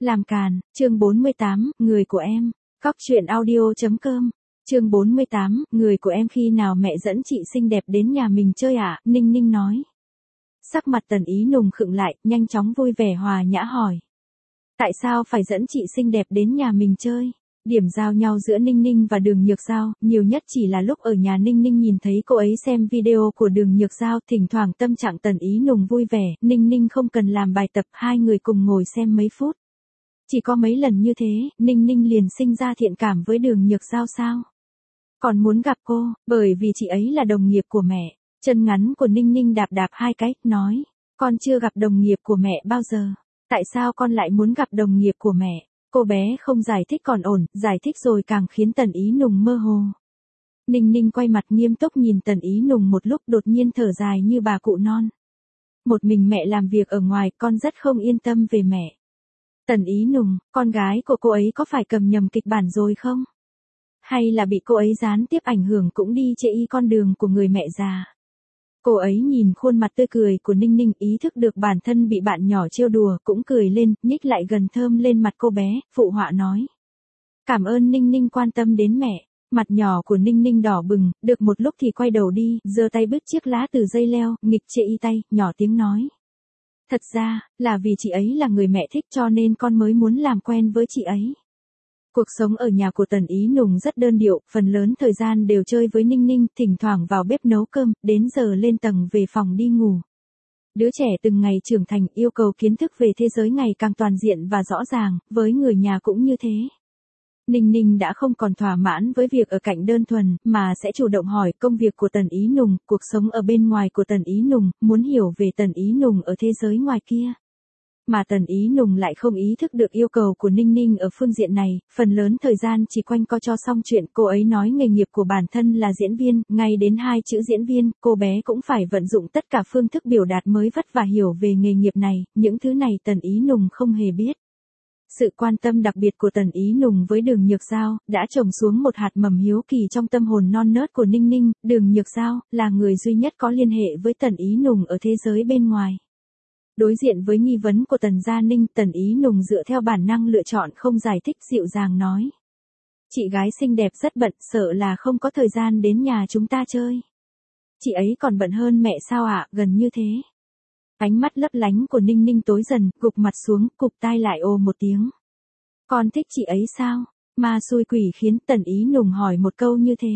Làm càn, chương 48, người của em. Cóc truyện audio.com. Chương 48, người của em khi nào mẹ dẫn chị xinh đẹp đến nhà mình chơi ạ? Ninh Ninh nói. Sắc mặt Tần Ý Nùng khựng lại, nhanh chóng vui vẻ hòa nhã hỏi. Tại sao phải dẫn chị xinh đẹp đến nhà mình chơi? Điểm giao nhau giữa Ninh Ninh và Đường Nhược Giao, nhiều nhất chỉ là lúc ở nhà Ninh Ninh nhìn thấy cô ấy xem video của Đường Nhược Giao, thỉnh thoảng tâm trạng Tần Ý Nùng vui vẻ, Ninh Ninh không cần làm bài tập, hai người cùng ngồi xem mấy phút. Chỉ có mấy lần như thế, Ninh Ninh liền sinh ra thiện cảm với Đường Nhược Giao sao? Còn muốn gặp cô, bởi vì chị ấy là đồng nghiệp của mẹ. Chân ngắn của Ninh Ninh đạp đạp hai cái, nói, con chưa gặp đồng nghiệp của mẹ bao giờ. Tại sao con lại muốn gặp đồng nghiệp của mẹ? Cô bé không giải thích còn ổn, giải thích rồi càng khiến Tần Ý Nùng mơ hồ. Ninh Ninh quay mặt nghiêm túc nhìn Tần Ý Nùng một lúc, đột nhiên thở dài như bà cụ non. Một mình mẹ làm việc ở ngoài, con rất không yên tâm về mẹ. Tần Ý Nùng, con gái của cô ấy có phải cầm nhầm kịch bản rồi không? Hay là bị cô ấy gián tiếp ảnh hưởng cũng đi chê y con đường của người mẹ già? Cô ấy nhìn khuôn mặt tươi cười của Ninh Ninh, ý thức được bản thân bị bạn nhỏ trêu đùa, cũng cười lên, nhích lại gần thơm lên mặt cô bé, phụ họa nói. Cảm ơn Ninh Ninh quan tâm đến mẹ. Mặt nhỏ của Ninh Ninh đỏ bừng, được một lúc thì quay đầu đi, giơ tay bứt chiếc lá từ dây leo, nghịch chê y tay, nhỏ tiếng nói. Thật ra, là vì chị ấy là người mẹ thích cho nên con mới muốn làm quen với chị ấy. Cuộc sống ở nhà của Tần Ý Nùng rất đơn điệu, phần lớn thời gian đều chơi với Ninh Ninh, thỉnh thoảng vào bếp nấu cơm, đến giờ lên tầng về phòng đi ngủ. Đứa trẻ từng ngày trưởng thành, yêu cầu kiến thức về thế giới ngày càng toàn diện và rõ ràng, với người nhà cũng như thế. Ninh Ninh đã không còn thỏa mãn với việc ở cạnh đơn thuần, mà sẽ chủ động hỏi công việc của Tần Ý Nùng, cuộc sống ở bên ngoài của Tần Ý Nùng, muốn hiểu về Tần Ý Nùng ở thế giới ngoài kia. Mà Tần Ý Nùng lại không ý thức được yêu cầu của Ninh Ninh ở phương diện này, phần lớn thời gian chỉ quanh co cho xong chuyện. Cô ấy nói nghề nghiệp của bản thân là diễn viên, ngay đến hai chữ diễn viên, cô bé cũng phải vận dụng tất cả phương thức biểu đạt mới vất vả hiểu về nghề nghiệp này, những thứ này Tần Ý Nùng không hề biết. Sự quan tâm đặc biệt của Tần Ý Nùng với Đường Nhược Giao, đã trồng xuống một hạt mầm hiếu kỳ trong tâm hồn non nớt của Ninh Ninh. Đường Nhược Giao, là người duy nhất có liên hệ với Tần Ý Nùng ở thế giới bên ngoài. Đối diện với nghi vấn của Tần Gia Ninh, Tần Ý Nùng dựa theo bản năng lựa chọn không giải thích, dịu dàng nói. Chị gái xinh đẹp rất bận, sợ là không có thời gian đến nhà chúng ta chơi. Chị ấy còn bận hơn mẹ sao ạ, gần như thế. Ánh mắt lấp lánh của Ninh Ninh tối dần, gục mặt xuống, cụp tai lại ồ một tiếng. Con thích chị ấy sao? Ma xui quỷ khiến Tần Ý Nùng hỏi một câu như thế.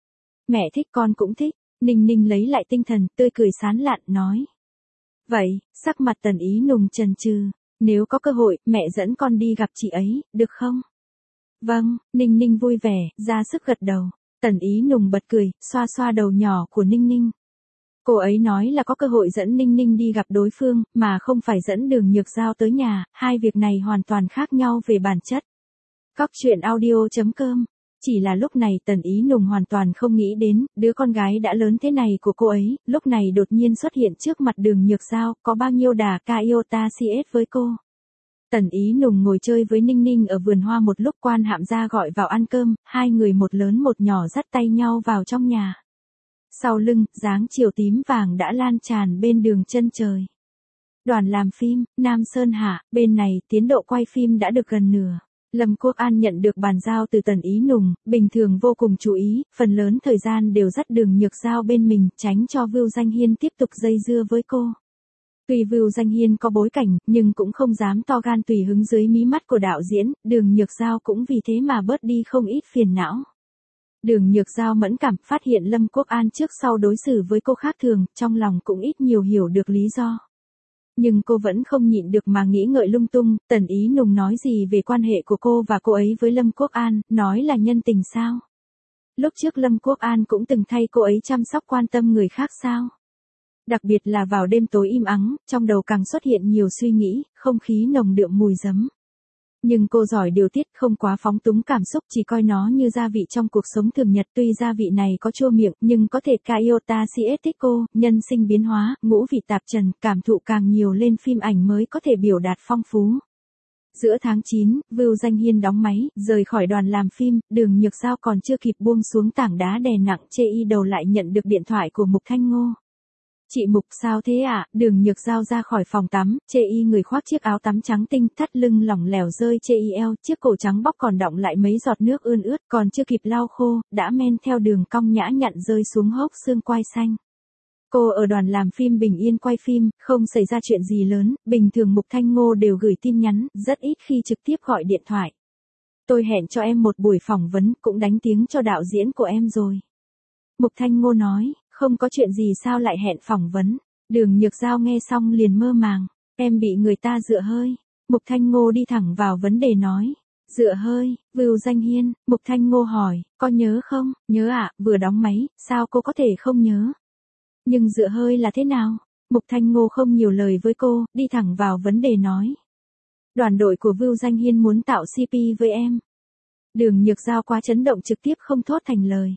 Mẹ thích con cũng thích. Ninh Ninh lấy lại tinh thần, tươi cười sán lạn, nói. Vậy, sắc mặt Tần Ý Nùng chần chừ, nếu có cơ hội, mẹ dẫn con đi gặp chị ấy, được không? Vâng, Ninh Ninh vui vẻ, ra sức gật đầu. Tần Ý Nùng bật cười, xoa xoa đầu nhỏ của Ninh Ninh. Cô ấy nói là có cơ hội dẫn Ninh Ninh đi gặp đối phương, mà không phải dẫn Đường Nhược Giao tới nhà, hai việc này hoàn toàn khác nhau về bản chất. Cóc truyện audio.com. Chỉ là lúc này Tần Ý Nùng hoàn toàn không nghĩ đến, đứa con gái đã lớn thế này của cô ấy, lúc này đột nhiên xuất hiện trước mặt Đường Nhược Giao, có bao nhiêu đà ca yêu ta CS với cô. Tần Ý Nùng ngồi chơi với Ninh Ninh ở vườn hoa một lúc, Quan Hạm Gia gọi vào ăn cơm, hai người một lớn một nhỏ dắt tay nhau vào trong nhà. Sau lưng, dáng chiều tím vàng đã lan tràn bên đường chân trời. Đoàn làm phim, Nam Sơn Hạ, bên này tiến độ quay phim đã được gần nửa. Lâm Quốc An nhận được bàn giao từ Tần Ý Nùng, bình thường vô cùng chú ý, phần lớn thời gian đều dắt Đường Nhược Giao bên mình, tránh cho Vưu Danh Hiên tiếp tục dây dưa với cô. Tuy Vưu Danh Hiên có bối cảnh, nhưng cũng không dám to gan tùy hứng dưới mí mắt của đạo diễn, Đường Nhược Giao cũng vì thế mà bớt đi không ít phiền não. Đường Nhược Giao mẫn cảm phát hiện Lâm Quốc An trước sau đối xử với cô khác thường, trong lòng cũng ít nhiều hiểu được lý do. Nhưng cô vẫn không nhịn được mà nghĩ ngợi lung tung. Tần Ý Nùng nói gì về quan hệ của cô và cô ấy với Lâm Quốc An, nói là nhân tình sao? Lúc trước Lâm Quốc An cũng từng thay cô ấy chăm sóc quan tâm người khác sao? Đặc biệt là vào đêm tối im ắng, trong đầu càng xuất hiện nhiều suy nghĩ, không khí nồng đượm mùi giấm. Nhưng cô giỏi điều tiết, không quá phóng túng cảm xúc, chỉ coi nó như gia vị trong cuộc sống thường nhật. Tuy gia vị này có chua miệng, nhưng có thể ca iota CS thích cô, nhân sinh biến hóa, ngũ vị tạp trần, cảm thụ càng nhiều lên phim ảnh mới có thể biểu đạt phong phú. Giữa tháng 9, Vưu Danh Hiên đóng máy, rời khỏi đoàn làm phim, Đường Nhược Giao còn chưa kịp buông xuống tảng đá đè nặng chê y đầu lại nhận được điện thoại của Mục Thanh Ngô. Chị Mục sao thế ạ? Đường Nhược Giao ra khỏi phòng tắm, chê y người khoác chiếc áo tắm trắng tinh, thắt lưng lỏng lẻo rơi chê y eo, chiếc cổ trắng bóc còn đọng lại mấy giọt nước ươn ướt, còn chưa kịp lau khô, đã men theo đường cong nhã nhặn rơi xuống hốc xương quai xanh. Cô ở đoàn làm phim bình yên quay phim, không xảy ra chuyện gì lớn, bình thường Mục Thanh Ngô đều gửi tin nhắn, rất ít khi trực tiếp gọi điện thoại. Tôi hẹn cho em một buổi phỏng vấn, cũng đánh tiếng cho đạo diễn của em rồi. Mục Thanh Ngô nói, không có chuyện gì sao lại hẹn phỏng vấn. Đường Nhược Giao nghe xong liền mơ màng, em bị người ta dựa hơi. Mục Thanh Ngô đi thẳng vào vấn đề nói, dựa hơi, Vưu Danh Hiên. Mục Thanh Ngô hỏi, có nhớ không? Nhớ ạ, vừa đóng máy, sao cô có thể không nhớ? Nhưng dựa hơi là thế nào? Mục Thanh Ngô không nhiều lời với cô, đi thẳng vào vấn đề nói. Đoàn đội của Vưu Danh Hiên muốn tạo CP với em. Đường Nhược Giao quá chấn động trực tiếp không thốt thành lời.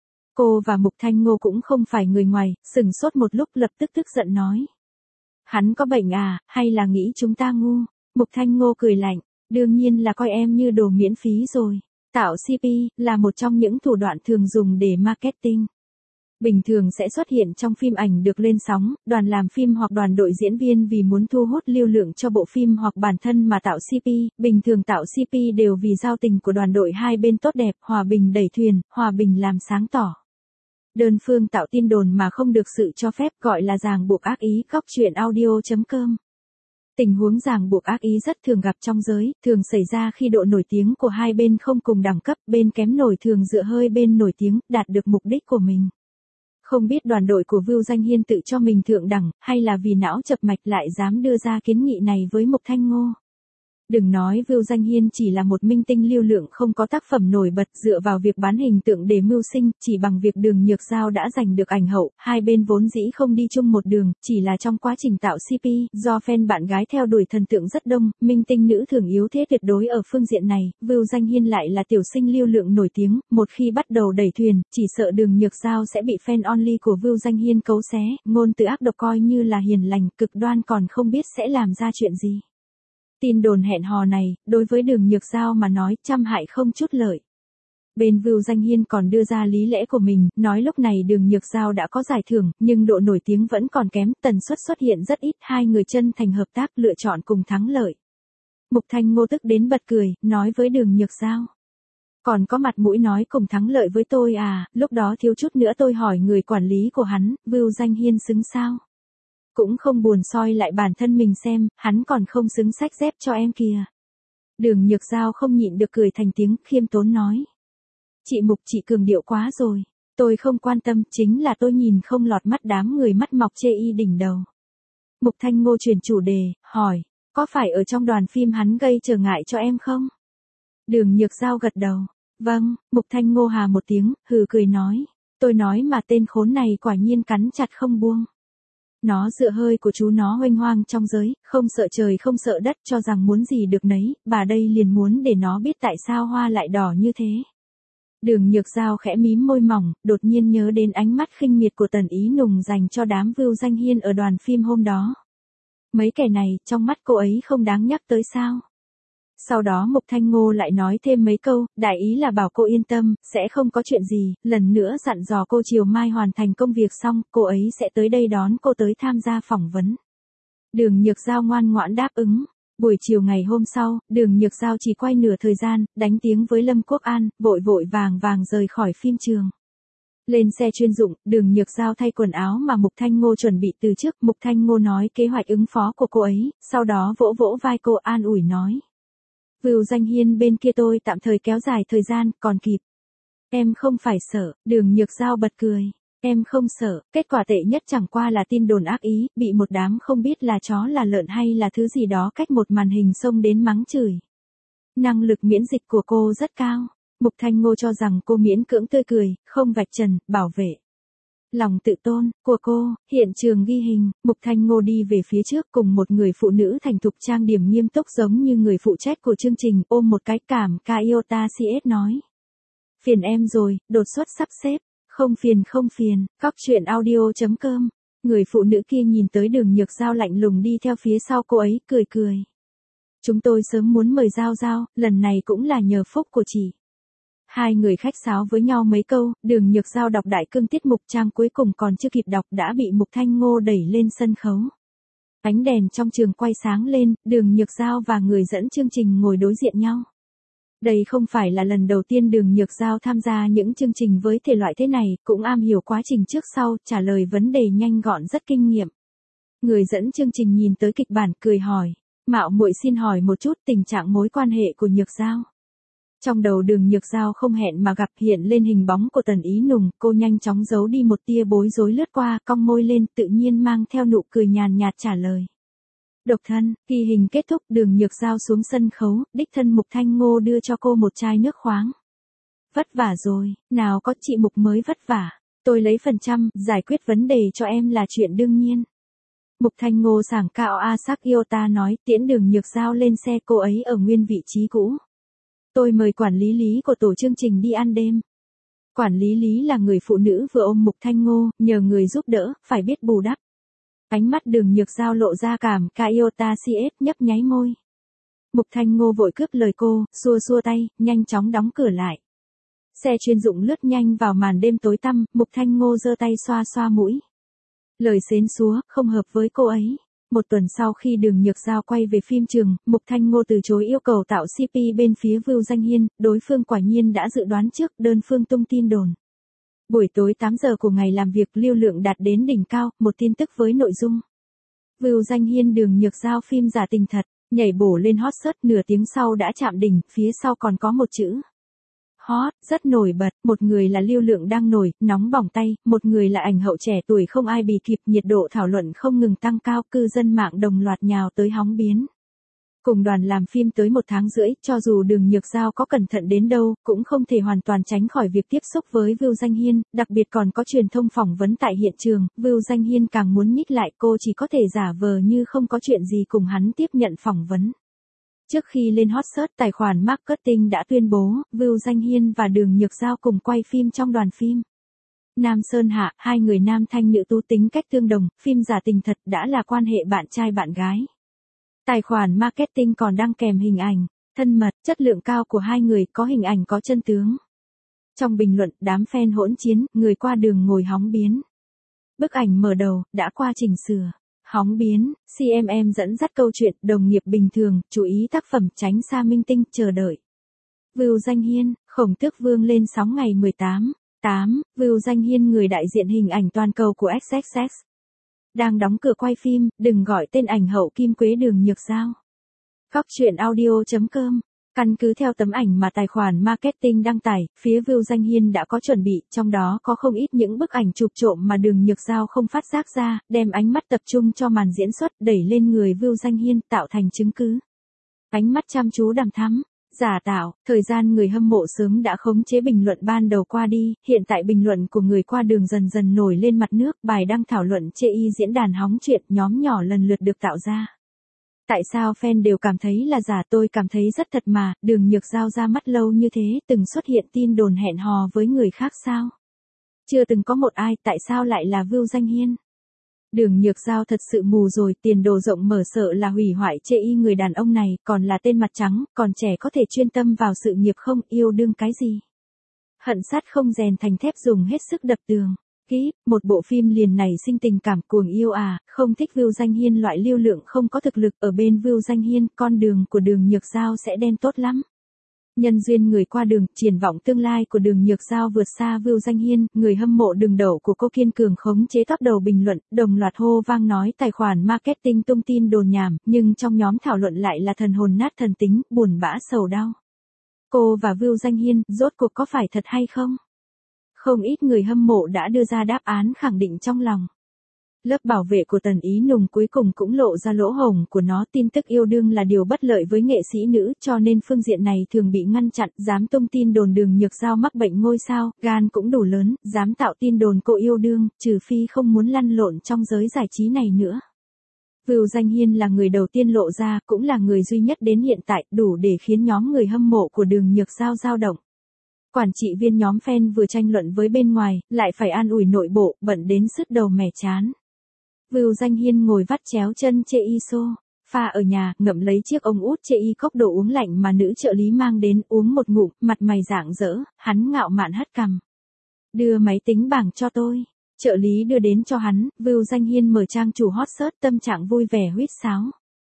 Cô và Mục Thanh Ngô cũng không phải người ngoài, sửng sốt một lúc lập tức tức giận nói. Hắn có bệnh à, hay là nghĩ chúng ta ngu? Mục Thanh Ngô cười lạnh, đương nhiên là coi em như đồ miễn phí rồi. Tạo CP là một trong những thủ đoạn thường dùng để marketing. Bình thường sẽ xuất hiện trong phim ảnh được lên sóng, đoàn làm phim hoặc đoàn đội diễn viên vì muốn thu hút lưu lượng cho bộ phim hoặc bản thân mà tạo CP, bình thường tạo CP đều vì giao tình của đoàn đội hai bên tốt đẹp, hòa bình đẩy thuyền, hòa bình làm sáng tỏ. Đơn phương tạo tin đồn mà không được sự cho phép gọi là ràng buộc ác ý. Cóc truyện audio.com. Tình huống ràng buộc ác ý rất thường gặp trong giới, thường xảy ra khi độ nổi tiếng của hai bên không cùng đẳng cấp, bên kém nổi thường dựa hơi bên nổi tiếng, đạt được mục đích của mình. Không biết đoàn đội của Vưu Danh Hiên tự cho mình thượng đẳng, hay là vì não chập mạch lại dám đưa ra kiến nghị này với Mục Thanh Ngô. Đừng nói Vưu Danh Hiên chỉ là một minh tinh lưu lượng không có tác phẩm nổi bật dựa vào việc bán hình tượng để mưu sinh, chỉ bằng việc Đường Nhược Giao đã giành được ảnh hậu, hai bên vốn dĩ không đi chung một đường, chỉ là trong quá trình tạo CP, do fan bạn gái theo đuổi thần tượng rất đông, minh tinh nữ thường yếu thế tuyệt đối ở phương diện này, Vưu Danh Hiên lại là tiểu sinh lưu lượng nổi tiếng, một khi bắt đầu đẩy thuyền, chỉ sợ Đường Nhược Giao sẽ bị fan only của Vưu Danh Hiên cấu xé, ngôn từ ác độc coi như là hiền lành, cực đoan còn không biết sẽ làm ra chuyện gì. Tin đồn hẹn hò này, đối với Đường Nhược Giao mà nói trăm hại không chút lợi. Bên Vưu Danh Hiên còn đưa ra lý lẽ của mình, nói lúc này Đường Nhược Giao đã có giải thưởng, nhưng độ nổi tiếng vẫn còn kém, tần suất xuất hiện rất ít, hai người chân thành hợp tác lựa chọn cùng thắng lợi. Mục Thanh Ngô tức đến bật cười, nói với Đường Nhược Giao. Còn có mặt mũi nói cùng thắng lợi với tôi à, lúc đó thiếu chút nữa tôi hỏi người quản lý của hắn, Vưu Danh Hiên xứng sao? Cũng không buồn soi lại bản thân mình xem, hắn còn không xứng xách dép cho em kìa. Đường Nhược Giao không nhịn được cười thành tiếng, khiêm tốn nói. Chị Mục chị cường điệu quá rồi, tôi không quan tâm, chính là tôi nhìn không lọt mắt đám người mắt mọc chê y đỉnh đầu. Mục Thanh Ngô chuyển chủ đề, hỏi, có phải ở trong đoàn phim hắn gây trở ngại cho em không? Đường Nhược Giao gật đầu, vâng. Mục Thanh Ngô hà một tiếng, hừ cười nói, tôi nói mà tên khốn này quả nhiên cắn chặt không buông. Nó dựa hơi của chú nó huênh hoang trong giới, không sợ trời không sợ đất, cho rằng muốn gì được nấy, bà đây liền muốn để nó biết tại sao hoa lại đỏ như thế. Đường Nhược Giao khẽ mím môi mỏng, đột nhiên nhớ đến ánh mắt khinh miệt của Tần Ý Nùng dành cho đám Vưu Danh Hiên ở đoàn phim hôm đó. Mấy kẻ này, trong mắt cô ấy không đáng nhắc tới sao? Sau đó Mục Thanh Ngô lại nói thêm mấy câu, đại ý là bảo cô yên tâm, sẽ không có chuyện gì, lần nữa dặn dò cô chiều mai hoàn thành công việc xong, cô ấy sẽ tới đây đón cô tới tham gia phỏng vấn. Đường Nhược Giao ngoan ngoãn đáp ứng. Buổi chiều ngày hôm sau, Đường Nhược Giao chỉ quay nửa thời gian, đánh tiếng với Lâm Quốc An, vội vội vàng vàng rời khỏi phim trường. Lên xe chuyên dụng, Đường Nhược Giao thay quần áo mà Mục Thanh Ngô chuẩn bị từ trước, Mục Thanh Ngô nói kế hoạch ứng phó của cô ấy, sau đó vỗ vỗ vai cô an ủi nói. Vưu Danh Hiên bên kia tôi tạm thời kéo dài thời gian, còn kịp. Em không phải sợ, Đường Nhược Giao bật cười. Em không sợ, kết quả tệ nhất chẳng qua là tin đồn ác ý, bị một đám không biết là chó là lợn hay là thứ gì đó cách một màn hình xông đến mắng chửi. Năng lực miễn dịch của cô rất cao. Mục Thanh Ngô cho rằng cô miễn cưỡng tươi cười, không vạch trần, bảo vệ. Lòng tự tôn của cô, hiện trường ghi hình, Mục Thanh Ngô đi về phía trước cùng một người phụ nữ thành thục trang điểm nghiêm túc giống như người phụ trách của chương trình, ôm một cái cảm ca Iota CS nói. Phiền em rồi, đột xuất sắp xếp, không phiền, cóc truyện audio.com. Người phụ nữ kia nhìn tới Đường Nhược Giao lạnh lùng đi theo phía sau cô ấy, cười. Chúng tôi sớm muốn mời Giao, lần này cũng là nhờ phúc của chị. Hai người khách sáo với nhau mấy câu, Đường Nhược Giao đọc đại cương tiết mục trang cuối cùng còn chưa kịp đọc đã bị Mục Thanh Ngô đẩy lên sân khấu. Ánh đèn trong trường quay sáng lên, Đường Nhược Giao và người dẫn chương trình ngồi đối diện nhau. Đây không phải là lần đầu tiên Đường Nhược Giao tham gia những chương trình với thể loại thế này, cũng am hiểu quá trình trước sau, trả lời vấn đề nhanh gọn rất kinh nghiệm. Người dẫn chương trình nhìn tới kịch bản cười hỏi, mạo muội xin hỏi một chút tình trạng mối quan hệ của Nhược Giao. Trong đầu Đường Nhược Giao không hẹn mà gặp hiện lên hình bóng của Tần Ý Nùng, cô nhanh chóng giấu đi một tia bối rối lướt qua, cong môi lên tự nhiên mang theo nụ cười nhàn nhạt trả lời. Độc thân, khi hình kết thúc Đường Nhược Giao xuống sân khấu, đích thân Mục Thanh Ngô đưa cho cô một chai nước khoáng. Vất vả rồi, nào có chị Mục mới vất vả, tôi lấy phần trăm, giải quyết vấn đề cho em là chuyện đương nhiên. Mục Thanh Ngô sảng cạo Asak Yota nói tiễn Đường Nhược Giao lên xe cô ấy ở nguyên vị trí cũ. Tôi mời quản lý Lý của tổ chương trình đi ăn đêm. Quản lý Lý là người phụ nữ vừa ôm Mục Thanh Ngô, nhờ người giúp đỡ, phải biết bù đắp. Ánh mắt Đường Nhược Giao lộ ra cảm Iota CS nhấp nháy môi. Mục Thanh Ngô vội cướp lời cô, xua xua tay, nhanh chóng đóng cửa lại. Xe chuyên dụng lướt nhanh vào màn đêm tối tăm, Mục Thanh Ngô giơ tay xoa xoa mũi. Lời xến xúa, không hợp với cô ấy. Một tuần sau khi Đường Nhược Giao quay về phim trường, Mục Thanh Ngô từ chối yêu cầu tạo CP bên phía Vưu Danh Hiên, đối phương quả nhiên đã dự đoán trước, đơn phương tung tin đồn. Buổi tối 8 giờ của ngày làm việc lưu lượng đạt đến đỉnh cao, một tin tức với nội dung. Vưu Danh Hiên Đường Nhược Giao phim giả tình thật, nhảy bổ lên hot search nửa tiếng sau đã chạm đỉnh, phía sau còn có một chữ. Hot, rất nổi bật, một người là lưu lượng đang nổi, nóng bỏng tay, một người là ảnh hậu trẻ tuổi không ai bì kịp, nhiệt độ thảo luận không ngừng tăng cao, cư dân mạng đồng loạt nhào tới hóng biến. Cùng đoàn làm phim tới 1 tháng rưỡi, cho dù Đường Nhược Giao có cẩn thận đến đâu, cũng không thể hoàn toàn tránh khỏi việc tiếp xúc với Vưu Danh Hiên, đặc biệt còn có truyền thông phỏng vấn tại hiện trường, Vưu Danh Hiên càng muốn nhích lại, cô chỉ có thể giả vờ như không có chuyện gì cùng hắn tiếp nhận phỏng vấn. Trước khi lên hot search, tài khoản marketing đã tuyên bố, Vưu Danh Hiên và Đường Nhược Giao cùng quay phim trong đoàn phim. Nam Sơn Hạ, hai người nam thanh nữ tú tính cách tương đồng, phim giả tình thật đã là quan hệ bạn trai bạn gái. Tài khoản marketing còn đăng kèm hình ảnh, thân mật, chất lượng cao của hai người, có hình ảnh có chân tướng. Trong bình luận, đám fan hỗn chiến, người qua đường ngồi hóng biến. Bức ảnh mở đầu, đã qua chỉnh sửa. Hóng biến, CMM dẫn dắt câu chuyện, đồng nghiệp bình thường, chú ý tác phẩm, tránh xa minh tinh, chờ đợi. Vưu Danh Hiên, Khổng Tước Vương lên sóng ngày 18/8, Vưu Danh Hiên người đại diện hình ảnh toàn cầu của XXX. Đang đóng cửa quay phim, đừng gọi tên ảnh hậu Kim Quế Đường Nhược Giao. Cóc truyện audio.com. Căn cứ theo tấm ảnh mà tài khoản marketing đăng tải, phía Vưu Danh Hiên đã có chuẩn bị, trong đó có không ít những bức ảnh chụp trộm mà Đường Nhược Giao không phát giác ra, đem ánh mắt tập trung cho màn diễn xuất, đẩy lên người Vưu Danh Hiên, tạo thành chứng cứ. Ánh mắt chăm chú đằm thắm, giả tạo, thời gian người hâm mộ sớm đã khống chế bình luận ban đầu qua đi, hiện tại bình luận của người qua đường dần dần nổi lên mặt nước, bài đăng thảo luận chê y diễn đàn hóng chuyện, nhóm nhỏ lần lượt được tạo ra. Tại sao fan đều cảm thấy là giả, tôi cảm thấy rất thật mà, Đường Nhược Giao ra mắt lâu như thế, từng xuất hiện tin đồn hẹn hò với người khác sao? Chưa từng có một ai, tại sao lại là Vưu Danh Hiên? Đường Nhược Giao thật sự mù rồi, tiền đồ rộng mở sợ là hủy hoại chê y người đàn ông này, còn là tên mặt trắng, còn trẻ có thể chuyên tâm vào sự nghiệp không, yêu đương cái gì? Hận sắt không rèn thành thép dùng hết sức đập tường. Ký, một bộ phim liền nảy sinh tình cảm cuồng yêu à, không thích Vưu Danh Hiên loại lưu lượng không có thực lực, ở bên Vưu Danh Hiên, con đường của Đường Nhược Giao sẽ đen tốt lắm. Nhân duyên người qua đường, triển vọng tương lai của Đường Nhược Giao vượt xa Vưu Danh Hiên, người hâm mộ đường đầu của cô kiên cường khống chế top đầu bình luận, đồng loạt hô vang nói tài khoản marketing tung tin đồn nhảm, nhưng trong nhóm thảo luận lại là thần hồn nát thần tính, buồn bã sầu đau. Cô và Vưu Danh Hiên, rốt cuộc có phải thật hay không? Không ít người hâm mộ đã đưa ra đáp án khẳng định trong lòng. Lớp bảo vệ của Tần Ý Nùng cuối cùng cũng lộ ra lỗ hổng của nó, tin tức yêu đương là điều bất lợi với nghệ sĩ nữ, cho nên phương diện này thường bị ngăn chặn, dám tung tin đồn Đường Nhược Giao mắc bệnh ngôi sao, gan cũng đủ lớn, dám tạo tin đồn cô yêu đương, trừ phi không muốn lăn lộn trong giới giải trí này nữa. Vưu Danh Hiên là người đầu tiên lộ ra, cũng là người duy nhất đến hiện tại, đủ để khiến nhóm người hâm mộ của Đường Nhược Giao dao động. Quản trị viên nhóm fan vừa tranh luận với bên ngoài, lại phải an ủi nội bộ, bận đến sứt đầu mẻ chán. Vưu Danh Hiên ngồi vắt chéo chân chê y xô. pha ở nhà, ngậm lấy chiếc ống út chê y cốc đồ uống lạnh mà nữ trợ lý mang đến, uống một ngụm, mặt mày rạng rỡ, hắn ngạo mạn hất cằm. Đưa máy tính bảng cho tôi. Trợ lý đưa đến cho hắn, Vưu Danh Hiên mở trang chủ hot search, tâm trạng vui vẻ huýt sáo.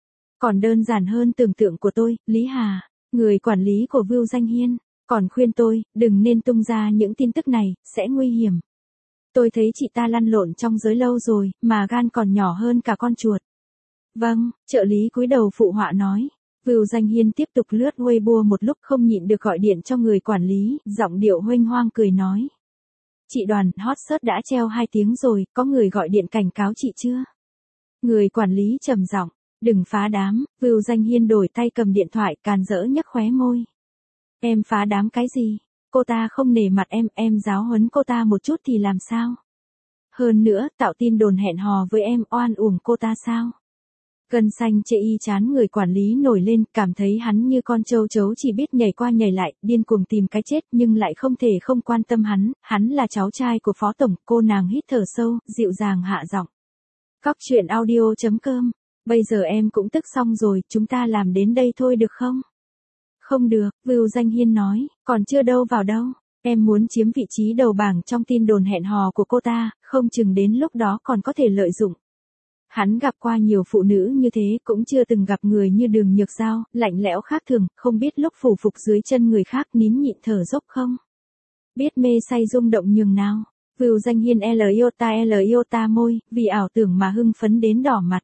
Còn đơn giản hơn tưởng tượng của tôi, Lý Hà, người quản lý của Vưu Danh Hiên, còn khuyên tôi, đừng nên tung ra những tin tức này, sẽ nguy hiểm. Tôi thấy chị ta lăn lộn trong giới lâu rồi, mà gan còn nhỏ hơn cả con chuột. Vâng, trợ lý cúi đầu phụ họa nói. Vưu Danh Hiên tiếp tục lướt Weibo một lúc không nhịn được gọi điện cho người quản lý, giọng điệu huênh hoang cười nói. Chị Đoàn, hot search đã treo 2 tiếng rồi, có người gọi điện cảnh cáo chị chưa? Người quản lý trầm giọng, đừng phá đám. Vưu Danh Hiên đổi tay cầm điện thoại, càn rỡ nhếch khóe môi. Em phá đám cái gì? Cô ta không nể mặt em giáo huấn cô ta một chút thì làm sao? Hơn nữa, tạo tin đồn hẹn hò với em, oan uổng cô ta sao? Gân xanh chệ y chán người quản lý nổi lên, cảm thấy hắn như con trâu trấu chỉ biết nhảy qua nhảy lại, điên cuồng tìm cái chết nhưng lại không thể không quan tâm hắn là cháu trai của phó tổng. Cô nàng hít thở sâu, dịu dàng hạ giọng. Cóc truyện audio.com. Bây giờ em cũng tức xong rồi, chúng ta làm đến đây thôi được không? Không được, Vưu Danh Hiên nói, còn chưa đâu vào đâu. Em muốn chiếm vị trí đầu bảng trong tin đồn hẹn hò của cô ta, không chừng đến lúc đó còn có thể lợi dụng. Hắn gặp qua nhiều phụ nữ như thế, cũng chưa từng gặp người như Đường Nhược Giao, lạnh lẽo khác thường, không biết lúc phủ phục dưới chân người khác nín nhịn thở dốc không? Biết mê say rung động nhường nào? Vưu Danh Hiên L iota môi, vì ảo tưởng mà hưng phấn đến đỏ mặt.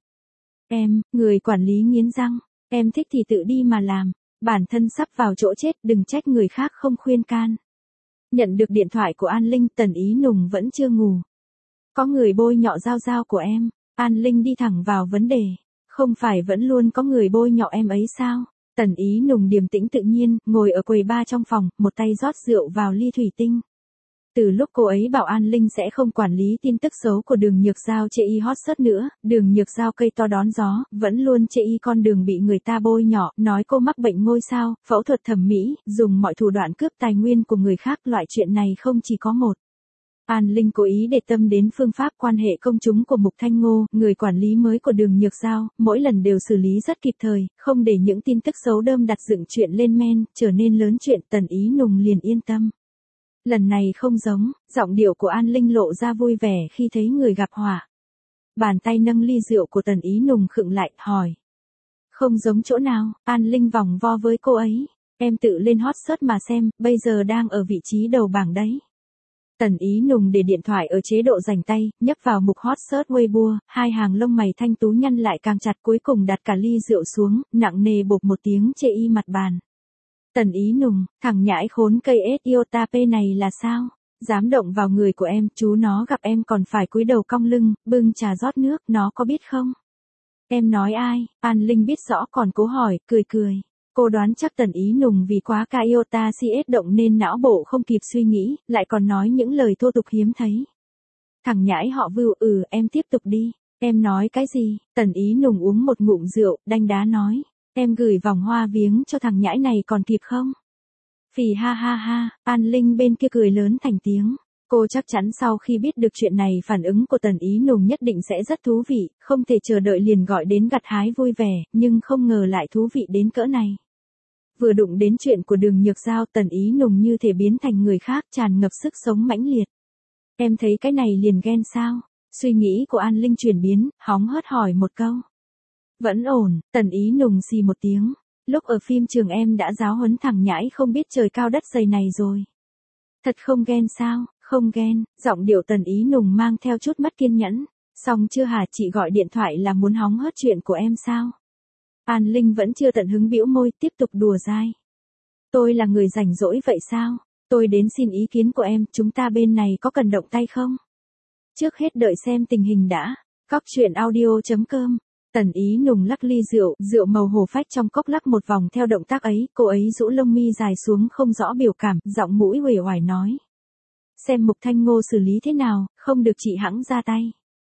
Người quản lý nghiến răng, em thích thì tự đi mà làm, bản thân sắp vào chỗ chết, đừng trách người khác không khuyên can. Nhận được điện thoại của An Linh, Tần Ý Nùng vẫn chưa ngủ. Có người bôi nhọ Giao của em. An Linh đi thẳng vào vấn đề. Không phải vẫn luôn có người bôi nhọ em ấy sao? Tần Ý Nùng điềm tĩnh tự nhiên, ngồi ở quầy bar trong phòng, một tay rót rượu vào ly thủy tinh. Từ lúc cô ấy bảo An Linh sẽ không quản lý tin tức xấu của Đường Nhược Giao chê y hot search nữa, Đường Nhược Giao cây to đón gió, vẫn luôn chê y con đường bị người ta bôi nhọ, nói cô mắc bệnh ngôi sao, phẫu thuật thẩm mỹ, dùng mọi thủ đoạn cướp tài nguyên của người khác, loại chuyện này không chỉ có một. An Linh cố ý để tâm đến phương pháp quan hệ công chúng của Mục Thanh Ngô, người quản lý mới của Đường Nhược Giao, mỗi lần đều xử lý rất kịp thời, không để những tin tức xấu đơm đặt dựng chuyện lên men, trở nên lớn chuyện. Tần Ý Nùng liền yên tâm. Lần này không giống, giọng điệu của An Linh lộ ra vui vẻ khi thấy người gặp họa. Bàn tay nâng ly rượu của Tần Ý Nùng khựng lại, hỏi. Không giống chỗ nào? An Linh vòng vo với cô ấy. Em tự lên hot search mà xem, bây giờ đang ở vị trí đầu bảng đấy. Tần Ý Nùng để điện thoại ở chế độ dành tay, nhấp vào mục hot search Weibo, hai hàng lông mày thanh tú nhăn lại càng chặt, cuối cùng đặt cả ly rượu xuống, nặng nề bộp một tiếng chê y mặt bàn. Tần Ý Nùng, thằng nhãi khốn cây iota p này là sao? Dám động vào người của em, chú nó gặp em còn phải cúi đầu cong lưng, bưng trà rót nước, nó có biết không? Em nói ai? An Linh biết rõ còn cố hỏi, cười. Cô đoán chắc Tần Ý Nùng vì quá ca iota CS động nên não bộ không kịp suy nghĩ, lại còn nói những lời thô tục hiếm thấy. Thằng nhãi họ Vưu, em tiếp tục đi. Em nói cái gì? Tần Ý Nùng uống một ngụm rượu, đanh đá nói. Em gửi vòng hoa viếng cho thằng nhãi này còn kịp không? Phì ha, An Linh bên kia cười lớn thành tiếng. Cô chắc chắn sau khi biết được chuyện này phản ứng của Tần Ý Nùng nhất định sẽ rất thú vị, không thể chờ đợi liền gọi đến gặt hái vui vẻ, nhưng không ngờ lại thú vị đến cỡ này. Vừa đụng đến chuyện của Đường Nhược Giao, Tần Ý Nùng như thể biến thành người khác, tràn ngập sức sống mãnh liệt. Em thấy cái này liền ghen sao? Suy nghĩ của An Linh chuyển biến, hóng hớt hỏi một câu. Vẫn ổn, Tần Ý Nùng xì một tiếng. Lúc ở phim trường em đã giáo huấn thằng nhãi không biết trời cao đất dày này rồi. Thật không ghen sao? Không ghen, giọng điệu Tần Ý Nùng mang theo chút mất kiên nhẫn. Xong chưa hả, chị gọi điện thoại là muốn hóng hớt chuyện của em sao? An Linh vẫn chưa tận hứng bĩu môi, tiếp tục đùa dai. Tôi là người rảnh rỗi vậy sao? Tôi đến xin ý kiến của em, chúng ta bên này có cần động tay không? Trước hết đợi xem tình hình đã. Cóc truyện audio.com. Tần Ý Nùng lắc ly rượu màu hổ phách trong cốc lắc một vòng theo động tác ấy, cô ấy rũ lông mi dài xuống không rõ biểu cảm, giọng mũi uể oải nói. Xem Mục Thanh Ngô xử lý thế nào, không được chị hẵng ra tay.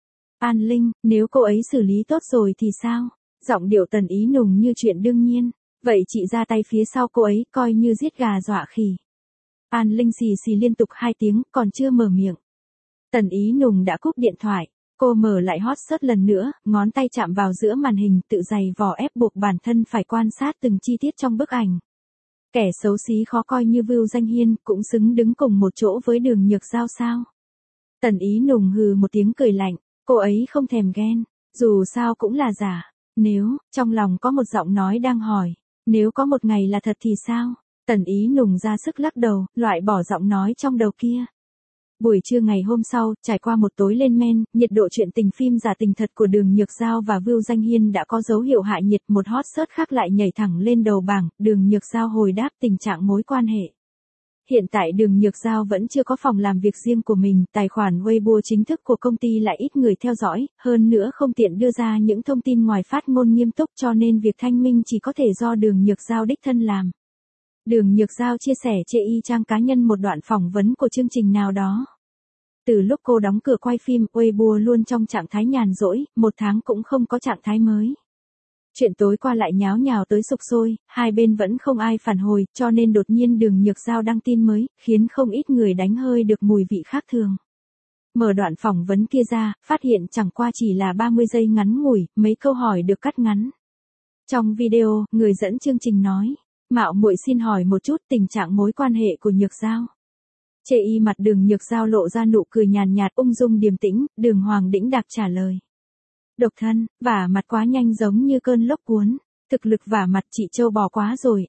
An Linh, nếu cô ấy xử lý tốt rồi thì sao? Giọng điệu Tần Ý Nùng như chuyện đương nhiên. Vậy chị ra tay phía sau cô ấy, coi như giết gà dọa khỉ. An Linh xì liên tục 2 tiếng, còn chưa mở miệng. Tần Ý Nùng đã cúp điện thoại. Cô mở lại hot search lần nữa, ngón tay chạm vào giữa màn hình tự giày vò ép buộc bản thân phải quan sát từng chi tiết trong bức ảnh. Kẻ xấu xí khó coi như Vưu Danh Hiên cũng xứng đứng cùng một chỗ với Đường Nhược Giao sao? Tần Ý Nùng hừ một tiếng cười lạnh, cô ấy không thèm ghen, dù sao cũng là giả. Nếu, trong lòng có một giọng nói đang hỏi, nếu có một ngày là thật thì sao? Tần Ý Nùng ra sức lắc đầu, loại bỏ giọng nói trong đầu kia. Buổi trưa ngày hôm sau, trải qua một tối lên men, nhiệt độ chuyện tình phim giả tình thật của Đường Nhược Giao và Vưu Danh Hiên đã có dấu hiệu hạ nhiệt, một hot search khác lại nhảy thẳng lên đầu bảng, Đường Nhược Giao hồi đáp tình trạng mối quan hệ. Hiện tại Đường Nhược Giao vẫn chưa có phòng làm việc riêng của mình, tài khoản Weibo chính thức của công ty lại ít người theo dõi, hơn nữa không tiện đưa ra những thông tin ngoài phát ngôn nghiêm túc cho nên việc thanh minh chỉ có thể do Đường Nhược Giao đích thân làm. Đường Nhược Giao chia sẻ trên trang cá nhân một đoạn phỏng vấn của chương trình nào đó. Từ lúc cô đóng cửa quay phim, Weibo luôn trong trạng thái nhàn rỗi, một tháng cũng không có trạng thái mới. Chuyện tối qua lại nháo nhào tới sục sôi, hai bên vẫn không ai phản hồi, cho nên đột nhiên Đường Nhược Giao đăng tin mới, khiến không ít người đánh hơi được mùi vị khác thường. Mở đoạn phỏng vấn kia ra, phát hiện chẳng qua chỉ là 30 giây ngắn ngủi, mấy câu hỏi được cắt ngắn. Trong video, người dẫn chương trình nói, mạo muội xin hỏi một chút tình trạng mối quan hệ của Nhược Giao. Chê y mặt Đường Nhược Giao lộ ra nụ cười nhàn nhạt ung dung điềm tĩnh, Đường Hoàng đĩnh đạc trả lời. Độc thân, vả mặt quá nhanh giống như cơn lốc cuốn. Thực lực vả mặt chị trâu bò quá rồi,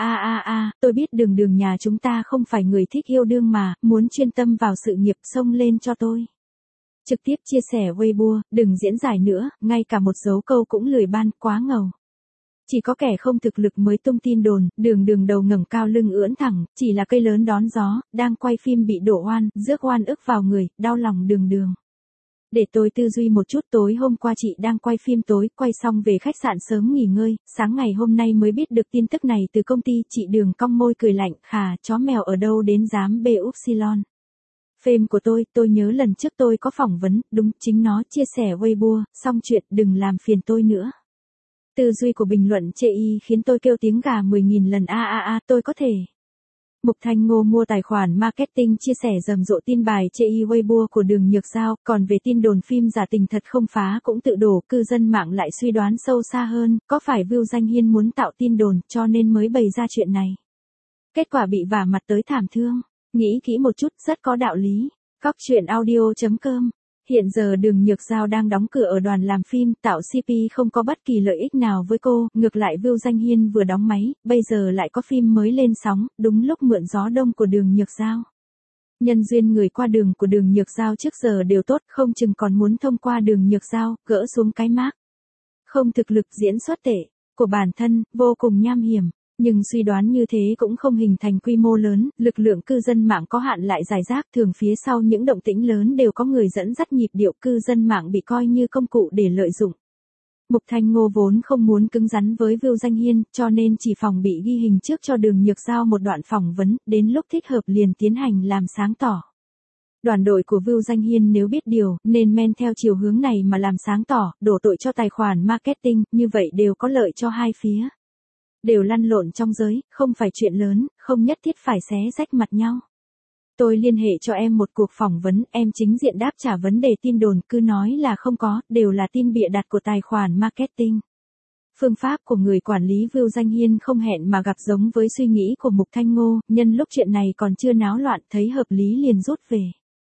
tôi biết Đường nhà chúng ta không phải người thích yêu đương mà, muốn chuyên tâm vào sự nghiệp xông lên cho tôi. Trực tiếp chia sẻ Weibo, đừng diễn giải nữa, ngay cả một dấu câu cũng lười ban, quá ngầu. Chỉ có kẻ không thực lực mới tung tin đồn, Đường đầu ngẩng cao lưng ưỡn thẳng, chỉ là cây lớn đón gió, đang quay phim bị đổ oan, rước oan ức vào người, đau lòng Đường. Để tôi tư duy một chút, tối hôm qua chị đang quay phim tối, quay xong về khách sạn sớm nghỉ ngơi, sáng ngày hôm nay mới biết được tin tức này từ công ty, chị Đường cong môi cười lạnh, khà, chó mèo ở đâu đến dám bê upsilon. Phim của tôi nhớ lần trước tôi có phỏng vấn, đúng, chính nó chia sẻ Weibo, xong chuyện, đừng làm phiền tôi nữa. Tư duy của bình luận chê y khiến tôi kêu tiếng gà 10.000 lần tôi có thể. Mục Thanh Ngô mua tài khoản marketing chia sẻ rầm rộ tin bài chê y Weibo của Đường Nhược Giao, còn về tin đồn phim giả tình thật không phá cũng tự đổ, cư dân mạng lại suy đoán sâu xa hơn, có phải Vưu Danh Hiên muốn tạo tin đồn cho nên mới bày ra chuyện này. Kết quả bị vả mặt tới thảm thương, nghĩ kỹ một chút rất có đạo lý. Cóc truyện audio.com. Hiện giờ Đường Nhược Giao đang đóng cửa ở đoàn làm phim, tạo CP không có bất kỳ lợi ích nào với cô, ngược lại Vưu Danh Hiên vừa đóng máy, bây giờ lại có phim mới lên sóng, đúng lúc mượn gió đông của Đường Nhược Giao. Nhân duyên người qua đường của Đường Nhược Giao trước giờ đều tốt, không chừng còn muốn thông qua Đường Nhược Giao, gỡ xuống cái mác. Không thực lực diễn xuất tệ, của bản thân, vô cùng nham hiểm. Nhưng suy đoán như thế cũng không hình thành quy mô lớn, lực lượng cư dân mạng có hạn lại rải rác, thường phía sau những động tĩnh lớn đều có người dẫn dắt nhịp điệu, cư dân mạng bị coi như công cụ để lợi dụng. Mục Thanh Ngô vốn không muốn cứng rắn với Vưu Danh Hiên, cho nên chỉ phòng bị ghi hình trước cho Đường Nhược Giao một đoạn phỏng vấn, đến lúc thích hợp liền tiến hành làm sáng tỏ. Đoàn đội của Vưu Danh Hiên nếu biết điều, nên men theo chiều hướng này mà làm sáng tỏ, đổ tội cho tài khoản marketing, như vậy đều có lợi cho hai phía. Đều lăn lộn trong giới, không phải chuyện lớn, không nhất thiết phải xé rách mặt nhau. Tôi liên hệ cho em một cuộc phỏng vấn, em chính diện đáp trả vấn đề tin đồn, cứ nói là không có, đều là tin bịa đặt của tài khoản marketing. Phương pháp của người quản lý Vưu Danh Hiên không hẹn mà gặp giống với suy nghĩ của Mục Thanh Ngô, nhân lúc chuyện này còn chưa náo loạn, thấy hợp lý liền rút về.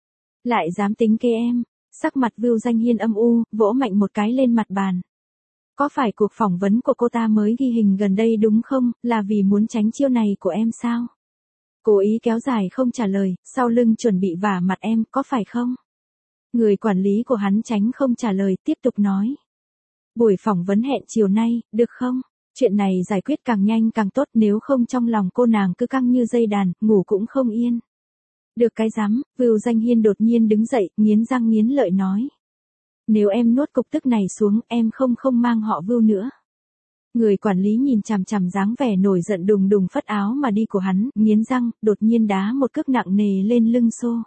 Lại dám tính kế em, sắc mặt Vưu Danh Hiên âm u, vỗ mạnh một cái lên mặt bàn. Có phải cuộc phỏng vấn của cô ta mới ghi hình gần đây đúng không, là vì muốn tránh chiêu này của em sao? Cố ý kéo dài không trả lời, sau lưng chuẩn bị vả mặt em, có phải không? Người quản lý của hắn tránh không trả lời, tiếp tục nói. Buổi phỏng vấn hẹn chiều nay, được không? Chuyện này giải quyết càng nhanh càng tốt, nếu không trong lòng cô nàng cứ căng như dây đàn, ngủ cũng không yên. Được cái rắm, Vưu Danh Hiên đột nhiên đứng dậy, nghiến răng nghiến lợi nói. Nếu em nuốt cục tức này xuống, em không mang họ Vưu nữa. Người quản lý nhìn chằm chằm dáng vẻ nổi giận đùng đùng phất áo mà đi của hắn, nghiến răng, đột nhiên đá một cước nặng nề lên lưng xô.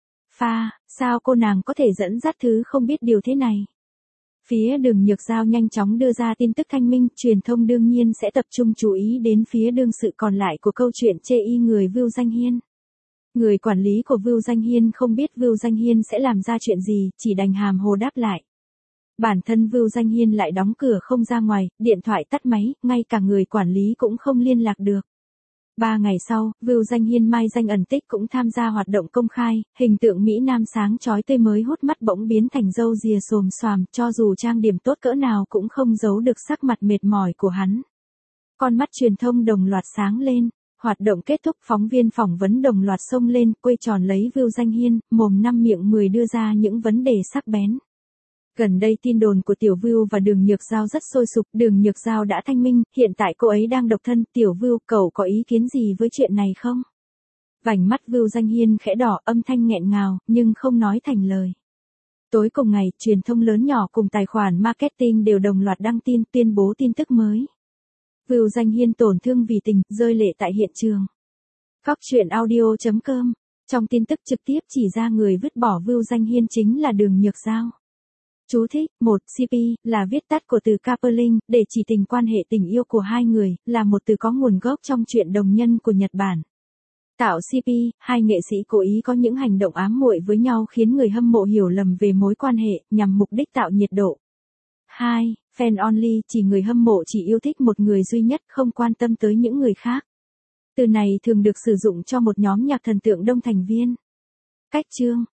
Pha, sao cô nàng có thể dẫn dắt thứ không biết điều thế này? Phía Đường Nhược Giao nhanh chóng đưa ra tin tức thanh minh, truyền thông đương nhiên sẽ tập trung chú ý đến phía đương sự còn lại của câu chuyện chê y người Vưu Danh Hiên. Người quản lý của Vưu Danh Hiên không biết Vưu Danh Hiên sẽ làm ra chuyện gì, chỉ đành hàm hồ đáp lại. Bản thân Vưu Danh Hiên lại đóng cửa không ra ngoài, điện thoại tắt máy, ngay cả người quản lý cũng không liên lạc được. 3 ngày sau, Vưu Danh Hiên mai danh ẩn tích cũng tham gia hoạt động công khai, hình tượng Mỹ Nam sáng chói tươi mới hút mắt bỗng biến thành râu rìa xồm xoàm, cho dù trang điểm tốt cỡ nào cũng không giấu được sắc mặt mệt mỏi của hắn. Con mắt truyền thông đồng loạt sáng lên, hoạt động kết thúc phóng viên phỏng vấn đồng loạt xông lên, quay tròn lấy Vưu Danh Hiên, mồm năm miệng 10 đưa ra những vấn đề sắc bén. Gần đây tin đồn của Tiểu Vưu và Đường Nhược Giao rất sôi sục, Đường Nhược Giao đã thanh minh, hiện tại cô ấy đang độc thân, Tiểu Vưu, cậu có ý kiến gì với chuyện này không? Vành mắt Vưu Danh Hiên khẽ đỏ, âm thanh nghẹn ngào, nhưng không nói thành lời. Tối cùng ngày, truyền thông lớn nhỏ cùng tài khoản marketing đều đồng loạt đăng tin, tuyên bố tin tức mới. Vưu Danh Hiên tổn thương vì tình, rơi lệ tại hiện trường. Coctruyện.audio.com. Trong tin tức trực tiếp chỉ ra người vứt bỏ Vưu Danh Hiên chính là Đường Nhược Giao. Chú thích, 1. CP, là viết tắt của từ coupling, để chỉ tình quan hệ tình yêu của hai người, là một từ có nguồn gốc trong truyện đồng nhân của Nhật Bản. Tạo CP, hai nghệ sĩ cố ý có những hành động ám muội với nhau khiến người hâm mộ hiểu lầm về mối quan hệ, nhằm mục đích tạo nhiệt độ. 2. Fan only, chỉ người hâm mộ chỉ yêu thích một người duy nhất, không quan tâm tới những người khác. Từ này thường được sử dụng cho một nhóm nhạc thần tượng đông thành viên. Cách chương